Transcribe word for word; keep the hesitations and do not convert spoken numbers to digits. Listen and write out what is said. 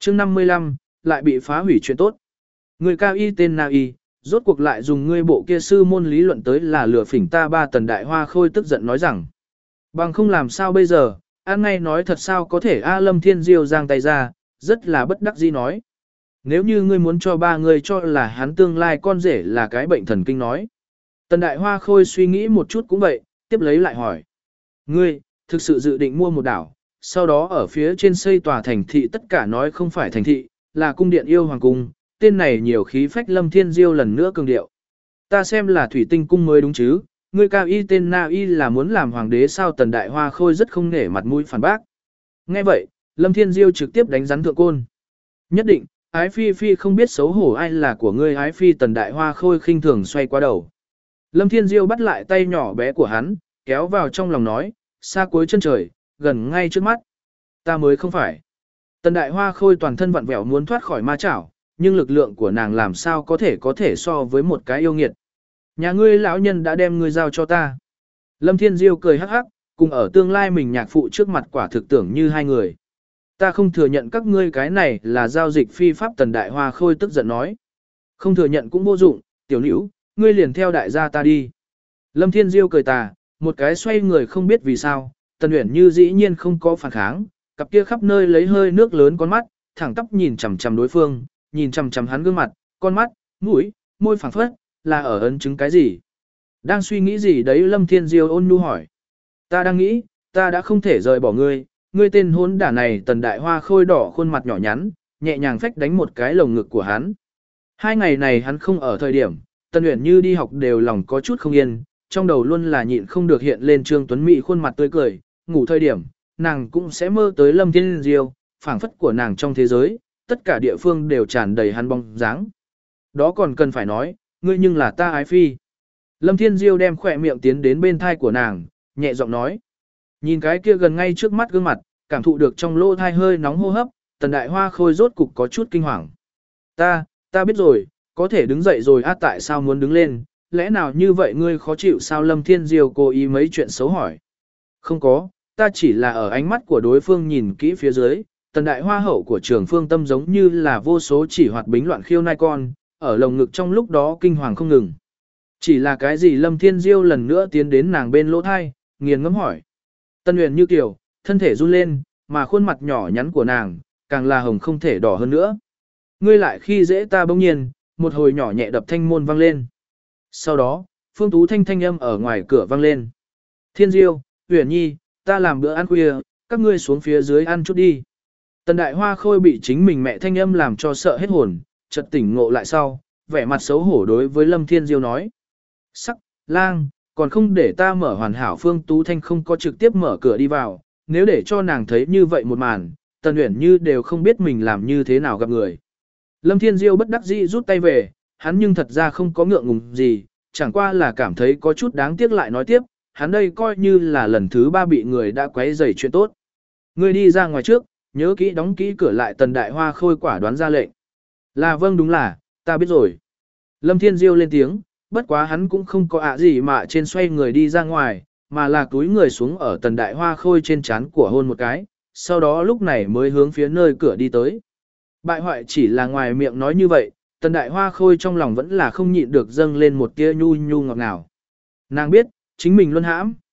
chương năm mươi lăm, lại bị phá hủy chuyện tốt. Người cao y tên Na Y, rốt cuộc lại dùng ngươi bộ kia sư môn lý luận tới là lừa phỉnh ta ba tần đại hoa khôi tức giận nói rằng. Bằng không làm sao bây giờ, an ngay nói thật sao có thể A Lâm Thiên Diêu giang tay ra, rất là bất đắc dĩ nói. Nếu như ngươi muốn cho ba người cho là hắn tương lai con rể là cái bệnh thần kinh nói. Tần đại hoa khôi suy nghĩ một chút cũng vậy, tiếp lấy lại hỏi. Ngươi, thực sự dự định mua một đảo, sau đó ở phía trên xây tòa thành thị tất cả nói không phải thành thị, là cung điện yêu hoàng cung, tên này nhiều khí phách Lâm Thiên Diêu lần nữa cường điệu. Ta xem là thủy tinh cung mới đúng chứ, ngươi cao y tên Na Y là muốn làm hoàng đế sao tần đại hoa khôi rất không nể mặt mũi phản bác. Nghe vậy, Lâm Thiên Diêu trực tiếp đánh rắn thượng côn. Nhất định, ái phi phi không biết xấu hổ ai là của ngươi ái phi tần đại hoa khôi khinh thường xoay qua đầu. Lâm Thiên Diêu bắt lại tay nhỏ bé của hắn, kéo vào trong lòng nói, xa cuối chân trời, gần ngay trước mắt. Ta mới không phải. Tần đại hoa khôi toàn thân vặn vẹo muốn thoát khỏi ma chảo, nhưng lực lượng của nàng làm sao có thể có thể so với một cái yêu nghiệt. Nhà ngươi lão nhân đã đem ngươi giao cho ta. Lâm Thiên Diêu cười hắc hắc, cùng ở tương lai mình nhạc phụ trước mặt quả thực tưởng như hai người. Ta không thừa nhận các ngươi cái này là giao dịch phi pháp tần đại hoa khôi tức giận nói. Không thừa nhận cũng vô dụng, tiểu nữ, ngươi liền theo đại gia ta đi. Lâm Thiên Diêu cười tà, một cái xoay người không biết vì sao, tần uyển như dĩ nhiên không có phản kháng, cặp kia khắp nơi lấy hơi nước lớn con mắt, thẳng tắp nhìn chằm chằm đối phương, nhìn chằm chằm hắn gương mặt, con mắt, mũi, môi phảng phất, là ở ấn chứng cái gì? Đang suy nghĩ gì đấy Lâm Thiên Diêu ôn nhu hỏi. Ta đang nghĩ, ta đã không thể rời bỏ ngươi, ngươi tên hôn đả này tần đại hoa khôi đỏ khuôn mặt nhỏ nhắn, nhẹ nhàng phách đánh một cái lồng ngực của hắn. Hai ngày này hắn không ở thời điểm, tần uyển như đi học đều lòng có chút không yên, trong đầu luôn là nhịn không được hiện lên Trương Tuấn Mỹ khuôn mặt tươi cười, ngủ thời điểm, nàng cũng sẽ mơ tới Lâm Thiên Diêu, phảng phất của nàng trong thế giới, tất cả địa phương đều tràn đầy hắn bóng dáng. Đó còn cần phải nói, ngươi nhưng là ta ái phi. Lâm Thiên Diêu đem khỏe miệng tiến đến bên thai của nàng, nhẹ giọng nói. Nhìn cái kia gần ngay trước mắt gương mặt, cảm thụ được trong lỗ thai hơi nóng hô hấp, tần đại hoa khôi rốt cục có chút kinh hoàng. Ta, ta biết rồi, có thể đứng dậy rồi á tại sao muốn đứng lên, lẽ nào như vậy ngươi khó chịu sao Lâm Thiên Diêu cố ý mấy chuyện xấu hỏi. Không có, ta chỉ là ở ánh mắt của đối phương nhìn kỹ phía dưới, tần đại hoa hậu của trường phương tâm giống như là vô số chỉ hoạt bính loạn khiêu nai con, ở lồng ngực trong lúc đó kinh hoàng không ngừng. Chỉ là cái gì Lâm Thiên Diêu lần nữa tiến đến nàng bên lỗ thai, nghiền ngẫm hỏi. Tân Uyển như kiểu, thân thể run lên, mà khuôn mặt nhỏ nhắn của nàng, càng là hồng không thể đỏ hơn nữa. Ngươi lại khi dễ ta bỗng nhiên, một hồi nhỏ nhẹ đập thanh môn vang lên. Sau đó, Phương Tú Thanh thanh âm ở ngoài cửa vang lên. Thiên Diêu, Uyển Nhi, ta làm bữa ăn khuya, các ngươi xuống phía dưới ăn chút đi. Tần đại hoa khôi bị chính mình mẹ thanh âm làm cho sợ hết hồn, chợt tỉnh ngộ lại sau, vẻ mặt xấu hổ đối với Lâm Thiên Diêu nói. Sắc, lang, còn không để ta mở hoàn hảo Phương Tú Thanh không có trực tiếp mở cửa đi vào, nếu để cho nàng thấy như vậy một màn, Tần Uyển Như đều không biết mình làm như thế nào gặp người. Lâm Thiên Diêu bất đắc dĩ rút tay về, hắn nhưng thật ra không có ngượng ngùng gì, chẳng qua là cảm thấy có chút đáng tiếc lại nói tiếp, hắn đây coi như là lần thứ ba bị người đã quấy rầy chuyện tốt. Ngươi đi ra ngoài trước, nhớ kỹ đóng kỹ cửa lại tần đại hoa khôi quả đoán ra lệnh. Là vâng đúng là, ta biết rồi. Lâm Thiên Diêu lên tiếng, bất quá hắn cũng không có ạ gì mà trên xoay người đi ra ngoài, mà là túi người xuống ở tần đại hoa khôi trên trán của hôn một cái, sau đó lúc này mới hướng phía nơi cửa đi tới. Bại hoại chỉ là ngoài miệng nói như vậy, tần đại hoa khôi trong lòng vẫn là không nhịn được dâng lên một tia nhu nhu ngọt ngào. Nàng biết, chính mình luôn hãm,